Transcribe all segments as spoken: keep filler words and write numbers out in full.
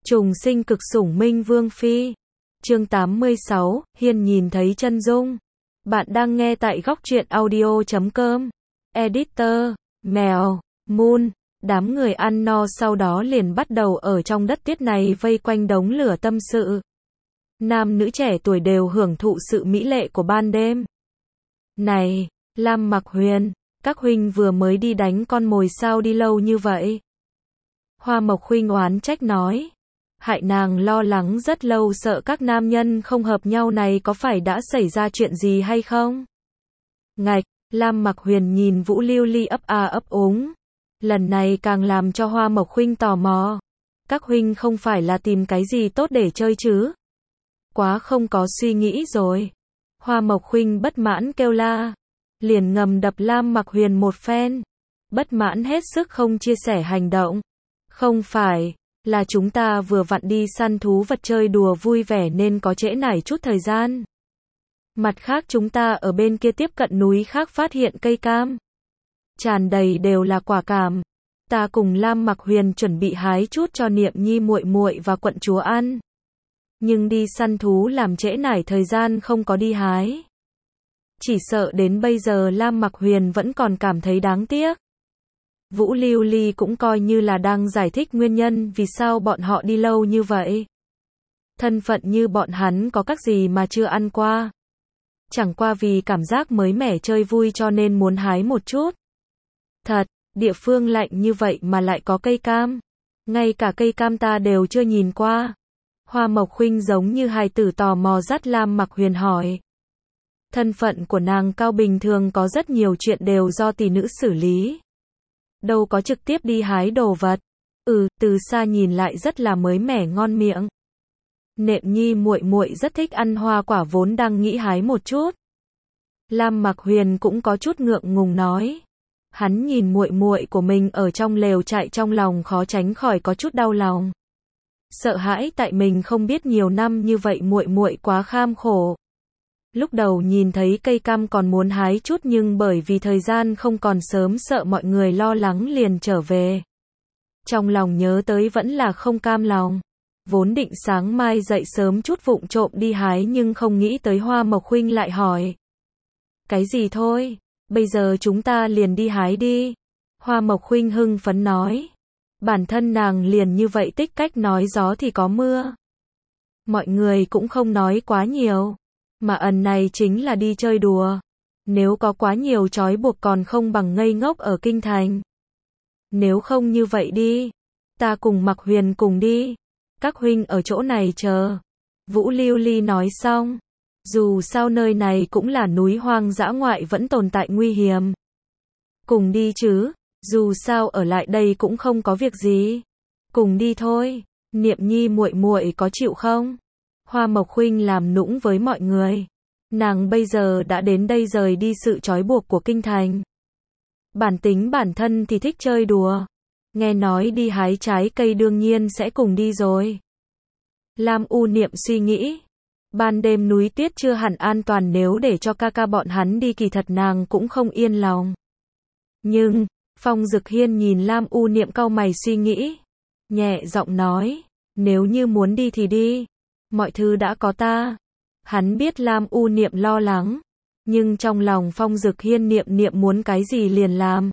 Trùng sinh cực sủng minh vương phi. Chương tám mươi sáu, Hiên nhìn thấy chân dung. Bạn đang nghe tại góc truyện audio chấm com. Editor, mèo, Moon. Đám người ăn no sau đó liền bắt đầu ở trong đất tuyết này vây quanh đống lửa tâm sự. Nam nữ trẻ tuổi đều hưởng thụ sự mỹ lệ của ban đêm. Này, Lam Mặc Huyền, các huynh vừa mới đi đánh con mồi sao đi lâu như vậy? Hoa Mộc huynh oán trách nói. Hại nàng lo lắng rất lâu sợ các nam nhân không hợp nhau này có phải đã xảy ra chuyện gì hay không? Ngạch, Lam Mặc Huyền nhìn Vũ Lưu Ly ấp a ấp úng. Lần này càng làm cho Hoa Mộc huynh tò mò. Các huynh không phải là tìm cái gì tốt để chơi chứ? Quá không có suy nghĩ rồi. Hoa Mộc huynh bất mãn kêu la. Liền ngầm đập Lam Mặc Huyền một phen. Bất mãn hết sức không chia sẻ hành động. Không phải, là chúng ta vừa vặn đi săn thú vật chơi đùa vui vẻ nên có trễ nải chút thời gian. Mặt khác chúng ta ở bên kia tiếp cận núi khác phát hiện cây cam. Tràn đầy đều là quả cam. Ta cùng Lam Mặc Huyền chuẩn bị hái chút cho Niệm Nhi muội muội và quận chúa ăn. Nhưng đi săn thú làm trễ nải thời gian không có đi hái. Chỉ sợ đến bây giờ Lam Mặc Huyền vẫn còn cảm thấy đáng tiếc. Vũ Lưu Ly cũng coi như là đang giải thích nguyên nhân vì sao bọn họ đi lâu như vậy. Thân phận như bọn hắn có các gì mà chưa ăn qua. Chẳng qua vì cảm giác mới mẻ chơi vui cho nên muốn hái một chút. Thật, địa phương lạnh như vậy mà lại có cây cam. Ngay cả cây cam ta đều chưa nhìn qua. Hoa Mộc huynh giống như hài tử tò mò dắt Lam Mặc Huyền hỏi. Thân phận của nàng cao bình thường có rất nhiều chuyện đều do tỷ nữ xử lý. Đâu có trực tiếp đi hái đồ vật. Ừ, từ xa nhìn lại rất là mới mẻ ngon miệng. Nệm Nhi muội muội rất thích ăn hoa quả vốn đang nghĩ hái một chút. Lam Mặc Huyền cũng có chút ngượng ngùng nói. Hắn nhìn muội muội của mình ở trong lều trại trong lòng khó tránh khỏi có chút đau lòng. Sợ hãi tại mình không biết nhiều năm như vậy muội muội quá kham khổ. Lúc đầu nhìn thấy cây cam còn muốn hái chút nhưng bởi vì thời gian không còn sớm sợ mọi người lo lắng liền trở về. Trong lòng nhớ tới vẫn là không cam lòng. Vốn định sáng mai dậy sớm chút vụng trộm đi hái nhưng không nghĩ tới Hoa Mộc huynh lại hỏi. Cái gì thôi, bây giờ chúng ta liền đi hái đi. Hoa Mộc huynh hưng phấn nói. Bản thân nàng liền như vậy tích cách nói gió thì có mưa. Mọi người cũng không nói quá nhiều. Mà ẩn này chính là đi chơi đùa. Nếu có quá nhiều trói buộc còn không bằng ngây ngốc ở kinh thành. Nếu không như vậy đi. Ta cùng Mặc Huyền cùng đi. Các huynh ở chỗ này chờ. Vũ Lưu Ly nói xong. Dù sao nơi này cũng là núi hoang dã ngoại vẫn tồn tại nguy hiểm. Cùng đi chứ. Dù sao ở lại đây cũng không có việc gì. Cùng đi thôi. Niệm Nhi muội muội có chịu không? Hoa Mộc huynh làm nũng với mọi người. Nàng bây giờ đã đến đây rời đi sự trói buộc của kinh thành. Bản tính bản thân thì thích chơi đùa. Nghe nói đi hái trái cây đương nhiên sẽ cùng đi rồi. Lam U Niệm suy nghĩ. Ban đêm núi tuyết chưa hẳn an toàn nếu để cho ca ca bọn hắn đi kỳ thật nàng cũng không yên lòng. Nhưng, Phong Dực Hiên nhìn Lam U Niệm cau mày suy nghĩ. Nhẹ giọng nói, nếu như muốn đi thì đi. Mọi thứ đã có ta. Hắn biết Lam U Niệm lo lắng. Nhưng trong lòng Phong Dực Hiên niệm niệm muốn cái gì liền làm.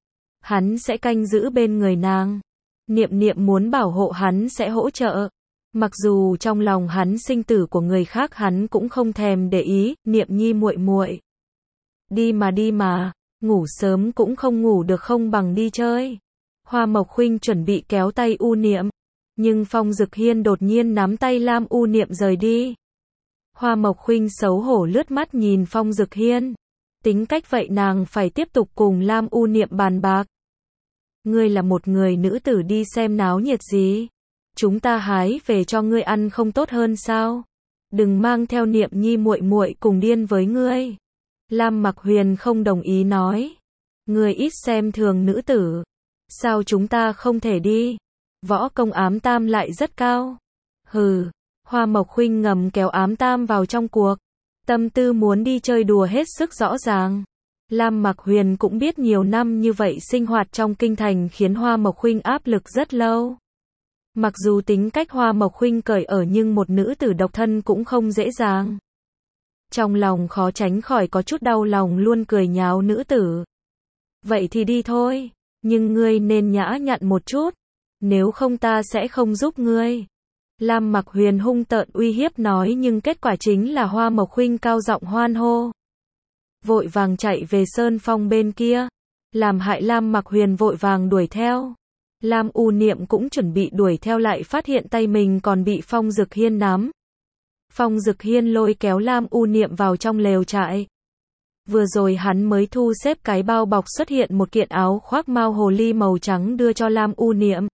Hắn sẽ canh giữ bên người nàng. Niệm niệm muốn bảo hộ hắn sẽ hỗ trợ. Mặc dù trong lòng hắn sinh tử của người khác hắn cũng không thèm để ý. Niệm Nhi muội muội. Đi mà đi mà. Ngủ sớm cũng không ngủ được không bằng đi chơi. Hoa Mộc huynh chuẩn bị kéo tay U Niệm. Nhưng Phong Dực Hiên đột nhiên nắm tay Lam U Niệm rời đi. Hoa Mộc huynh xấu hổ lướt mắt nhìn Phong Dực Hiên. Tính cách vậy nàng phải tiếp tục cùng Lam U Niệm bàn bạc. Ngươi là một người nữ tử đi xem náo nhiệt gì? Chúng ta hái về cho ngươi ăn không tốt hơn sao? Đừng mang theo Niệm Nhi muội muội cùng điên với ngươi. Lam Mặc Huyền không đồng ý nói. Ngươi ít xem thường nữ tử. Sao chúng ta không thể đi? Võ công Ám Tam lại rất cao. Hừ, Hoa Mộc huynh ngầm kéo Ám Tam vào trong cuộc. Tâm tư muốn đi chơi đùa hết sức rõ ràng. Lam Mặc Huyền cũng biết nhiều năm như vậy sinh hoạt trong kinh thành khiến Hoa Mộc huynh áp lực rất lâu. Mặc dù tính cách Hoa Mộc Khuynh cởi ở nhưng một nữ tử độc thân cũng không dễ dàng. Trong lòng khó tránh khỏi có chút đau lòng luôn cười nháo nữ tử. Vậy thì đi thôi, nhưng ngươi nên nhã nhặn một chút, nếu không ta sẽ không giúp ngươi. Lam Mặc Huyền hung tợn uy hiếp nói nhưng kết quả chính là Hoa Mộc Khuynh cao giọng hoan hô. Vội vàng chạy về sơn phong bên kia, làm hại Lam Mặc Huyền vội vàng đuổi theo. Lam U Niệm cũng chuẩn bị đuổi theo lại phát hiện tay mình còn bị Phong Dực Hiên nắm. Phong Dực Hiên lôi kéo Lam U Niệm vào trong lều trại. Vừa rồi hắn mới thu xếp cái bao bọc xuất hiện một kiện áo khoác mao hồ ly màu trắng đưa cho Lam U Niệm.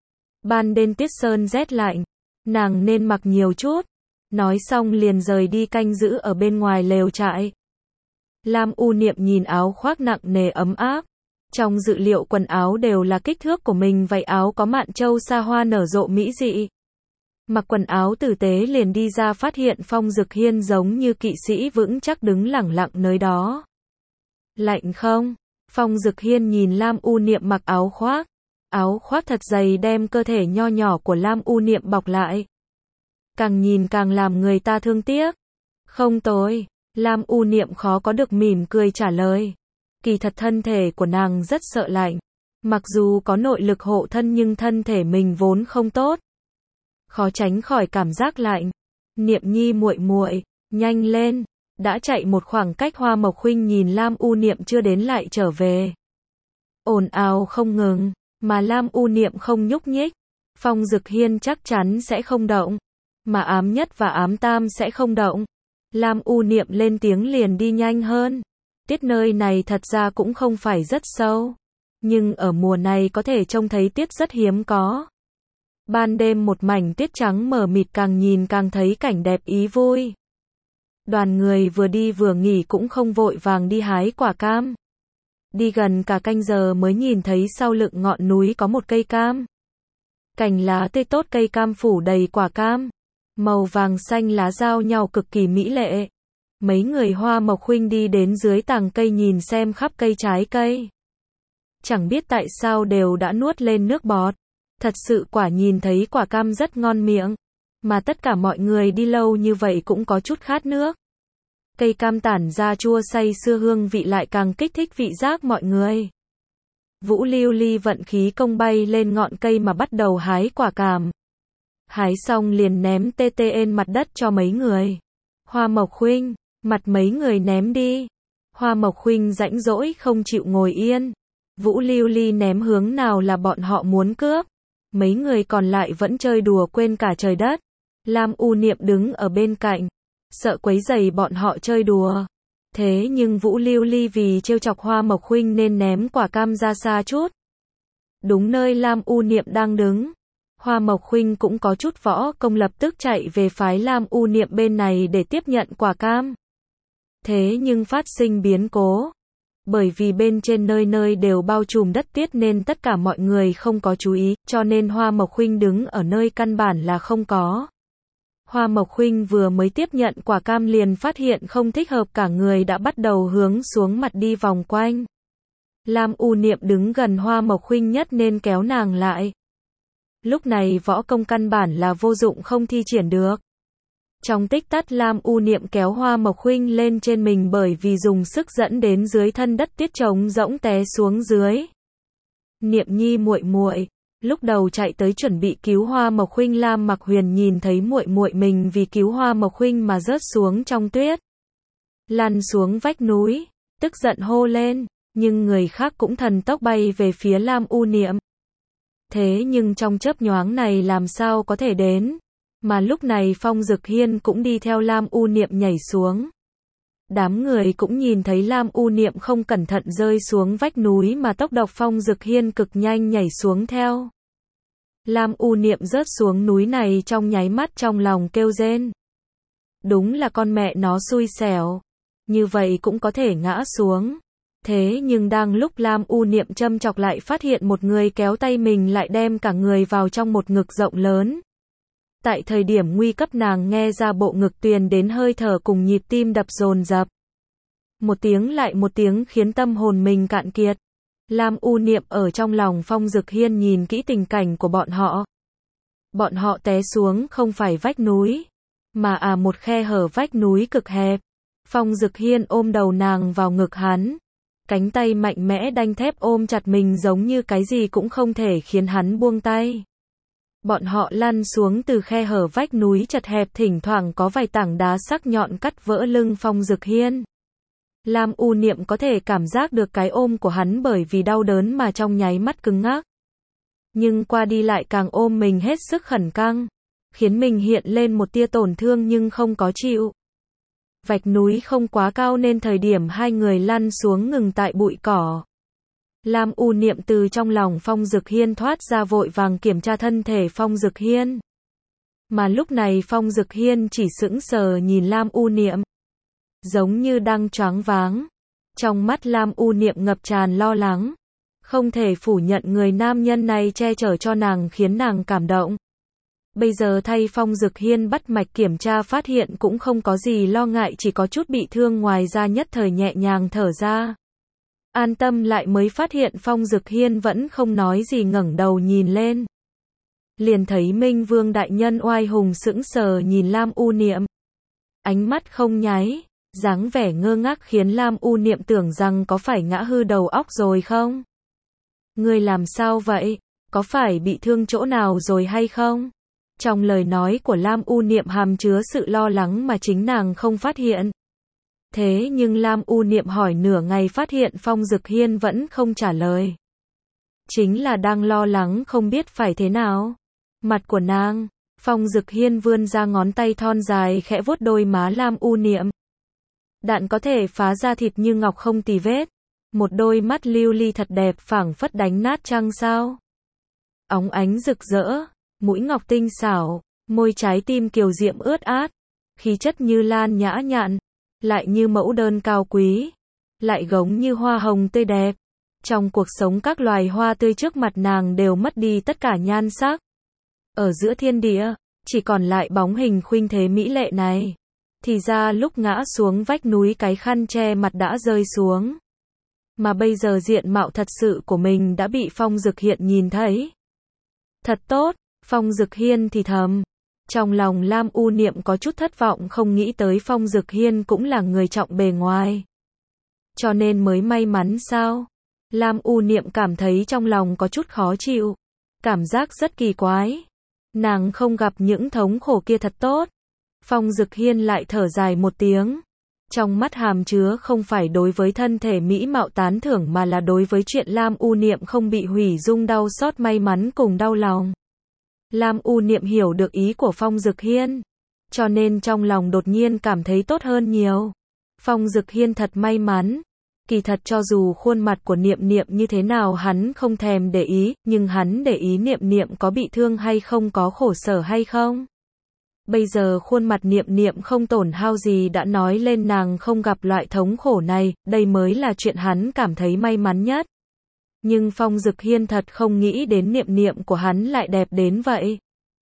Ban đêm tiết sơn rét lạnh, nàng nên mặc nhiều chút. Nói xong liền rời đi canh giữ ở bên ngoài lều trại. Lam U Niệm nhìn áo khoác nặng nề ấm áp. Trong dự liệu quần áo đều là kích thước của mình, vậy áo có mạn châu sa hoa nở rộ mỹ dị. Mặc quần áo tử tế liền đi ra phát hiện Phong Dực Hiên giống như kỵ sĩ vững chắc đứng lẳng lặng nơi đó. Lạnh không? Phong Dực Hiên nhìn Lam U Niệm mặc áo khoác. Áo khoác thật dày đem cơ thể nho nhỏ của Lam U Niệm bọc lại. Càng nhìn càng làm người ta thương tiếc. Không tồi. Lam U Niệm khó có được mỉm cười trả lời. Kỳ thật thân thể của nàng rất sợ lạnh. Mặc dù có nội lực hộ thân nhưng thân thể mình vốn không tốt. Khó tránh khỏi cảm giác lạnh. Niệm Nhi muội muội, nhanh lên. Đã chạy một khoảng cách Hoa Mộc Khuynh nhìn Lam U Niệm chưa đến lại trở về. Ồn ào không ngừng, mà Lam U Niệm không nhúc nhích. Phong Dực Hiên chắc chắn sẽ không động. Mà ám nhất và ám tam sẽ không động. Lam U Niệm lên tiếng liền đi nhanh hơn. Tiết nơi này thật ra cũng không phải rất sâu. Nhưng ở mùa này có thể trông thấy tiết rất hiếm có. Ban đêm một mảnh tiết trắng mờ mịt càng nhìn càng thấy cảnh đẹp ý vui. Đoàn người vừa đi vừa nghỉ cũng không vội vàng đi hái quả cam. Đi gần cả canh giờ mới nhìn thấy sau lưng ngọn núi có một cây cam. Cành lá tươi tốt cây cam phủ đầy quả cam. Màu vàng xanh lá giao nhau cực kỳ mỹ lệ. Mấy người Hoa Mộc Khuynh đi đến dưới tàng cây nhìn xem khắp cây trái cây. Chẳng biết tại sao đều đã nuốt lên nước bọt. Thật sự quả nhìn thấy quả cam rất ngon miệng. Mà tất cả mọi người đi lâu như vậy cũng có chút khát nước. Cây cam tản ra chua say sưa hương vị lại càng kích thích vị giác mọi người. Vũ Lưu Ly vận khí công bay lên ngọn cây mà bắt đầu hái quả cam. Hái xong liền ném tê tê lên mặt đất cho mấy người. Hoa Mộc Khuynh, mặt mấy người ném đi. Hoa Mộc Khuynh rãnh rỗi không chịu ngồi yên. Vũ Lưu Ly ném hướng nào là bọn họ muốn cướp. Mấy người còn lại vẫn chơi đùa quên cả trời đất. Lam U Niệm đứng ở bên cạnh, sợ quấy rầy bọn họ chơi đùa. Thế nhưng Vũ Lưu Ly vì trêu chọc Hoa Mộc Khuynh nên ném quả cam ra xa chút. Đúng nơi Lam U Niệm đang đứng. Hoa Mộc Khuynh cũng có chút võ công lập tức chạy về phái Lam U Niệm bên này để tiếp nhận quả cam. Thế nhưng phát sinh biến cố. Bởi vì bên trên nơi nơi đều bao trùm đất tiết nên tất cả mọi người không có chú ý, cho nên Hoa Mộc Khuynh đứng ở nơi căn bản là không có. Hoa Mộc Khuynh vừa mới tiếp nhận quả cam liền phát hiện không thích hợp, cả người đã bắt đầu hướng xuống mặt đi vòng quanh. Lam U Niệm đứng gần Hoa Mộc Khuynh nhất nên kéo nàng lại. Lúc này võ công căn bản là vô dụng không thi triển được. Trong tích tắc Lam U Niệm kéo Hoa Mộc Khuynh lên trên mình bởi vì dùng sức dẫn đến dưới thân đất tiết trống rỗng té xuống dưới. Niệm Nhi muội muội, lúc đầu chạy tới chuẩn bị cứu Hoa Mộc Khuynh, Lam Mặc Huyền nhìn thấy muội muội mình vì cứu Hoa Mộc Khuynh mà rớt xuống trong tuyết, lăn xuống vách núi, tức giận hô lên, nhưng người khác cũng thần tốc bay về phía Lam U Niệm. Thế nhưng trong chớp nhoáng này làm sao có thể đến, mà lúc này Phong Dực Hiên cũng đi theo Lam U Niệm nhảy xuống. Đám người cũng nhìn thấy Lam U Niệm không cẩn thận rơi xuống vách núi mà tốc độ Phong Dực Hiên cực nhanh nhảy xuống theo. Lam U Niệm rớt xuống núi này trong nháy mắt trong lòng kêu rên. Đúng là con mẹ nó xui xẻo. Như vậy cũng có thể ngã xuống. Thế nhưng đang lúc Lam U Niệm châm chọc lại phát hiện một người kéo tay mình lại đem cả người vào trong một ngực rộng lớn. Tại thời điểm nguy cấp nàng nghe ra bộ ngực truyền đến hơi thở cùng nhịp tim đập dồn dập. Một tiếng lại một tiếng khiến tâm hồn mình cạn kiệt. Lam U Niệm ở trong lòng Phong Dực Hiên nhìn kỹ tình cảnh của bọn họ. Bọn họ té xuống không phải vách núi, mà à một khe hở vách núi cực hẹp. Phong Dực Hiên ôm đầu nàng vào ngực hắn, cánh tay mạnh mẽ đanh thép ôm chặt mình giống như cái gì cũng không thể khiến hắn buông tay. Bọn họ lăn xuống từ khe hở vách núi chật hẹp, thỉnh thoảng có vài tảng đá sắc nhọn cắt vỡ lưng Phong Dực Hiên. Lam U Niệm có thể cảm giác được cái ôm của hắn bởi vì đau đớn mà trong nháy mắt cứng ngắc. Nhưng qua đi lại càng ôm mình hết sức khẩn căng, khiến mình hiện lên một tia tổn thương nhưng không có chịu. Vạch núi không quá cao nên thời điểm hai người lăn xuống ngừng tại bụi cỏ. Lam U Niệm từ trong lòng Phong Dực Hiên thoát ra vội vàng kiểm tra thân thể Phong Dực Hiên. Mà lúc này Phong Dực Hiên chỉ sững sờ nhìn Lam U Niệm, giống như đang choáng váng. Trong mắt Lam U Niệm ngập tràn lo lắng. Không thể phủ nhận người nam nhân này che chở cho nàng khiến nàng cảm động. Bây giờ thay Phong Dực Hiên bắt mạch kiểm tra phát hiện cũng không có gì lo ngại, chỉ có chút bị thương ngoài ra, nhất thời nhẹ nhàng thở ra. An tâm lại mới phát hiện Phong Dực Hiên vẫn không nói gì, ngẩng đầu nhìn lên. Liền thấy Minh Vương đại nhân oai hùng sững sờ nhìn Lam U Niệm. Ánh mắt không nháy, dáng vẻ ngơ ngác khiến Lam U Niệm tưởng rằng có phải ngã hư đầu óc rồi không? Ngươi làm sao vậy? Có phải bị thương chỗ nào rồi hay không? Trong lời nói của Lam U Niệm hàm chứa sự lo lắng mà chính nàng không phát hiện. Thế nhưng Lam U Niệm hỏi nửa ngày phát hiện Phong Dực Hiên vẫn không trả lời. Chính là đang lo lắng không biết phải thế nào. Mặt của nàng, Phong Dực Hiên vươn ra ngón tay thon dài khẽ vuốt đôi má Lam U Niệm. Đạn có thể phá ra thịt như ngọc không tì vết. Một đôi mắt lưu ly thật đẹp phảng phất đánh nát trăng sao. Óng ánh rực rỡ, mũi ngọc tinh xảo, môi trái tim kiều diễm ướt át, khí chất như lan nhã nhặn, lại như mẫu đơn cao quý, lại gống như hoa hồng tươi đẹp. Trong cuộc sống các loài hoa tươi trước mặt nàng đều mất đi tất cả nhan sắc. Ở giữa thiên địa, chỉ còn lại bóng hình khuynh thế mỹ lệ này. Thì ra lúc ngã xuống vách núi cái khăn che mặt đã rơi xuống. Mà bây giờ diện mạo thật sự của mình đã bị Phong Dực Hiên nhìn thấy. Thật tốt, Phong Dực Hiên thì thầm. Trong lòng Lam U Niệm có chút thất vọng, không nghĩ tới Phong Dực Hiên cũng là người trọng bề ngoài. Cho nên mới may mắn sao? Lam U Niệm cảm thấy trong lòng có chút khó chịu. Cảm giác rất kỳ quái. Nàng không gặp những thống khổ kia thật tốt. Phong Dực Hiên lại thở dài một tiếng. Trong mắt hàm chứa không phải đối với thân thể mỹ mạo tán thưởng mà là đối với chuyện Lam U Niệm không bị hủy dung đau xót may mắn cùng đau lòng. Lam U Niệm hiểu được ý của Phong Dực Hiên, cho nên trong lòng đột nhiên cảm thấy tốt hơn nhiều. Phong Dực Hiên thật may mắn. Kỳ thật cho dù khuôn mặt của Niệm Niệm như thế nào hắn không thèm để ý, nhưng hắn để ý Niệm Niệm có bị thương hay không, có khổ sở hay không. Bây giờ khuôn mặt Niệm Niệm không tổn hao gì đã nói lên nàng không gặp loại thống khổ này, đây mới là chuyện hắn cảm thấy may mắn nhất. Nhưng Phong Dực Hiên thật không nghĩ đến Niệm Niệm của hắn lại đẹp đến vậy.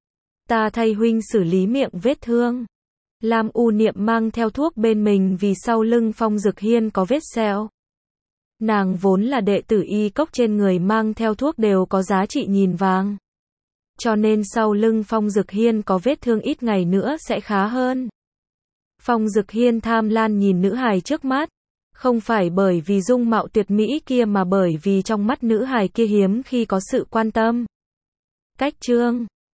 Ta thay huynh xử lý miệng vết thương. Lam U Niệm mang theo thuốc bên mình vì sau lưng Phong Dực Hiên có vết sẹo. Nàng vốn là đệ tử y cốc, trên người mang theo thuốc đều có giá trị nghìn vàng. Cho nên sau lưng Phong Dực Hiên có vết thương ít ngày nữa sẽ khá hơn. Phong Dực Hiên tham lam nhìn nữ hài trước mắt. Không phải bởi vì dung mạo tuyệt mỹ kia mà bởi vì trong mắt nữ hài kia hiếm khi có sự quan tâm. Cách chương